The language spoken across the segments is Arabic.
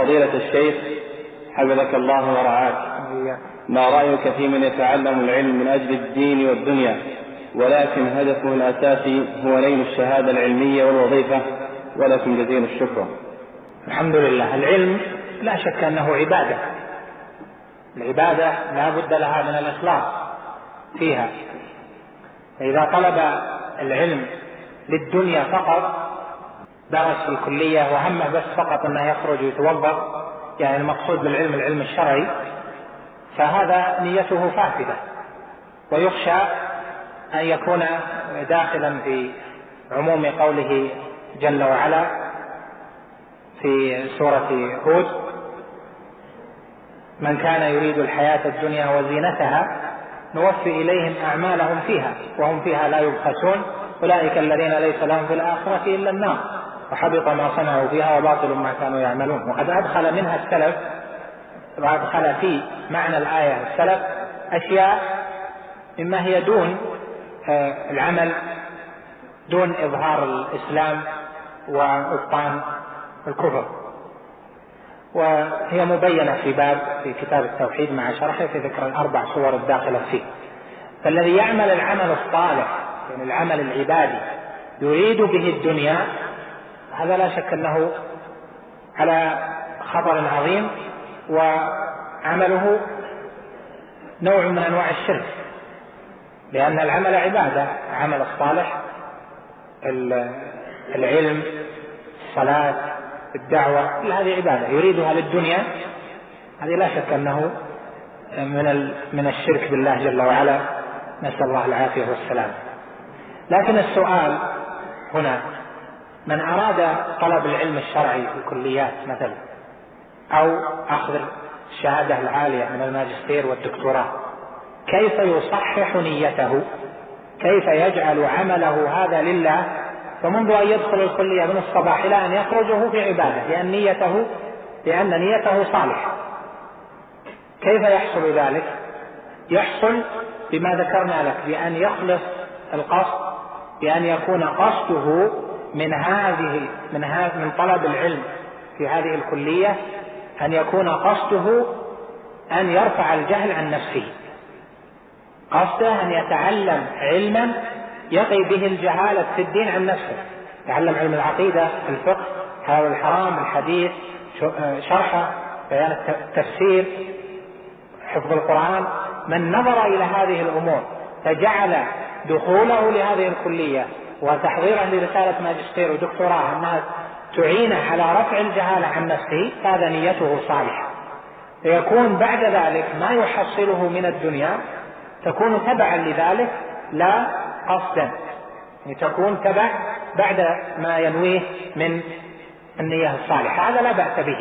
فضيلة الشيخ حفظك الله ورعاك، ما رأيك في من يتعلم العلم من أجل الدين والدنيا ولكن هدفه الأساسي هو نيل الشهادة العلمية والوظيفة؟ ولكم جزيل الشكر. الحمد لله. العلم لا شك أنه عبادة، العبادة لا بد لها من الإخلاص فيها. فإذا طلب العلم للدنيا فقط، درس في الكلية وهمه بس فقط أنه يخرج ويتوظف، يعني المقصود بالعلم العلم الشرعي، فهذا نيته فاسدة، ويخشى أن يكون داخلا في عموم قوله جل وعلا في سورة هود: من كان يريد الحياة الدنيا وزينتها نوفي إليهم أعمالهم فيها وهم فيها لا يبخسون أولئك الذين ليس لهم في الآخرة إلا النار وحبط ما صنعوا فيها وباطل ما كانوا يعملون. وقد أدخل منها السلف، وأدخل في معنى الآية السلف أشياء مما هي دون العمل، دون إظهار الإسلام وإبطان الكفر، وهي مبينة في باب في كتاب التوحيد مع شرحه في ذكر الأربع صور الداخلة فيه. فالذي يعمل العمل الصالح، يعني العمل العبادي، يريد به الدنيا، هذا لا شك أنه على خطر عظيم، وعمله نوع من أنواع الشرك، لأن العمل عبادة، عمل الصالح، العلم، الصلاة، الدعوة، كل هذه عبادة يريدها للدنيا، هذه لا شك أنه من الشرك بالله جل وعلا، نسأل الله العافية والسلام. لكن السؤال هنا: من أراد طلب العلم الشرعي في الكليات مثلا، أو أخذ الشهادة العالية من الماجستير والدكتوراه، كيف يصحح نيته؟ كيف يجعل عمله هذا لله؟ فمنذ أن يدخل الكلية من الصباح إلى أن يخرجه في عبادة، لأن نيته صالحة. كيف يحصل ذلك؟ يحصل بما ذكرنا لك، بأن يخلص القصد، بأن يكون قصده من طلب العلم في هذه الكلية، أن يكون قصده أن يرفع الجهل عن نفسه، قصده أن يتعلم علما يقي به الجهالة في الدين عن نفسه، يتعلم علم العقيدة، الفقه، حلال الحرام، الحديث، شرحه، بيان التفسير، حفظ القرآن. من نظر إلى هذه الأمور فجعل دخوله لهذه الكلية وتحضيره لرسالة ماجستير ودكتوراه أنها تعينه على رفع الجهالة عن نفسه، هذا نيته صالحة، فيكون بعد ذلك ما يحصله من الدنيا تكون تبعا لذلك لا قصدا، يعني تكون تبع بعد ما ينويه من النية الصالحة، هذا لا بأس به.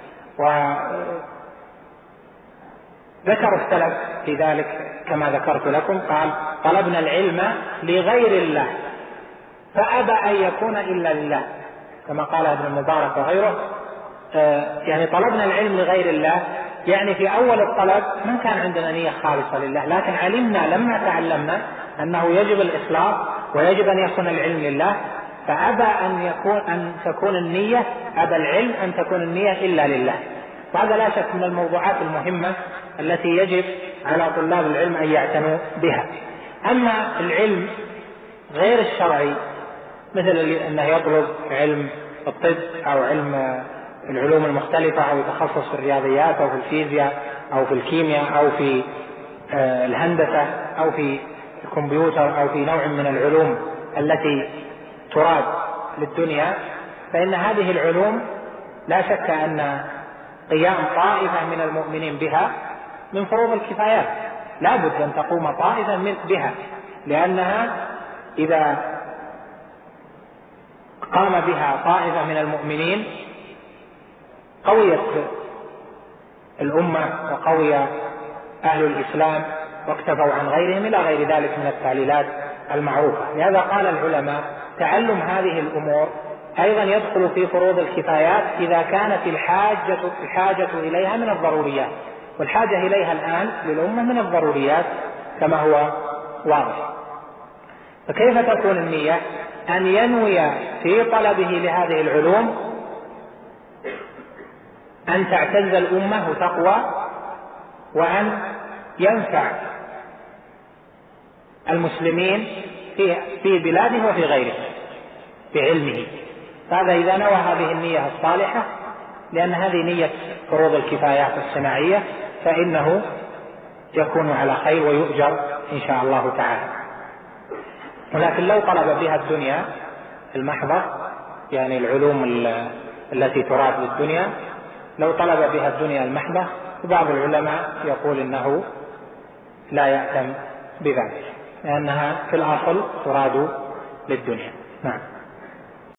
وذكر السلف في ذلك كما ذكرت لكم، قال: طلبنا العلم لغير الله فأبى أن يكون إلا لله، كما قال ابن المبارك وغيره. يعني طلبنا العلم لغير الله، يعني في أول الطلب ما كان عندنا نية خالصة لله، لكن علمنا لما تعلمنا أنه يجب الإخلاص ويجب أن يكون العلم لله، فأبى أن تكون النية، أبى العلم أن تكون النية إلا لله. وهذا لا شك من الموضوعات المهمة التي يجب على طلاب العلم أن يعتنوا بها. أما العلم غير الشرعي، مثل أنه يطلب علم الطب أو علم العلوم المختلفة، أو يتخصص في الرياضيات أو في الفيزياء أو في الكيمياء أو في الهندسة أو في الكمبيوتر أو في نوع من العلوم التي تراد للدنيا، فإن هذه العلوم لا شك أن قيام طائفة من المؤمنين بها من فروض الكفايات، لا بد أن تقوم طائفة بها، لأنها إذا قام بها طائفة من المؤمنين قويت الأمة وقوي أهل الإسلام واكتفوا عن غيرهم إلى غير ذلك من التعليلات المعروفة. لهذا قال العلماء: تعلم هذه الأمور أيضا يدخل في فروض الكفايات إذا كانت الحاجة إليها من الضروريات، والحاجة إليها الآن للأمة من الضروريات كما هو واضح. فكيف تكون النية؟ أن ينوي في طلبه لهذه العلوم أن تعتز الأمة وتقوى، وأن ينفع المسلمين في بلاده وفي غيره بعلمه. فهذا إذا نوى هذه النية الصالحة، لأن هذه نية فروض الكفايات الصناعية، فإنه يكون على خير ويؤجر إن شاء الله تعالى. ولكن لو طلب بها الدنيا المحضة، يعني العلوم التي تراد للدنيا، لو طلب بها الدنيا المحضة، وبعض العلماء يقول إنه لا يأتم بذلك، لأنها في الأصل تراد للدنيا. نعم.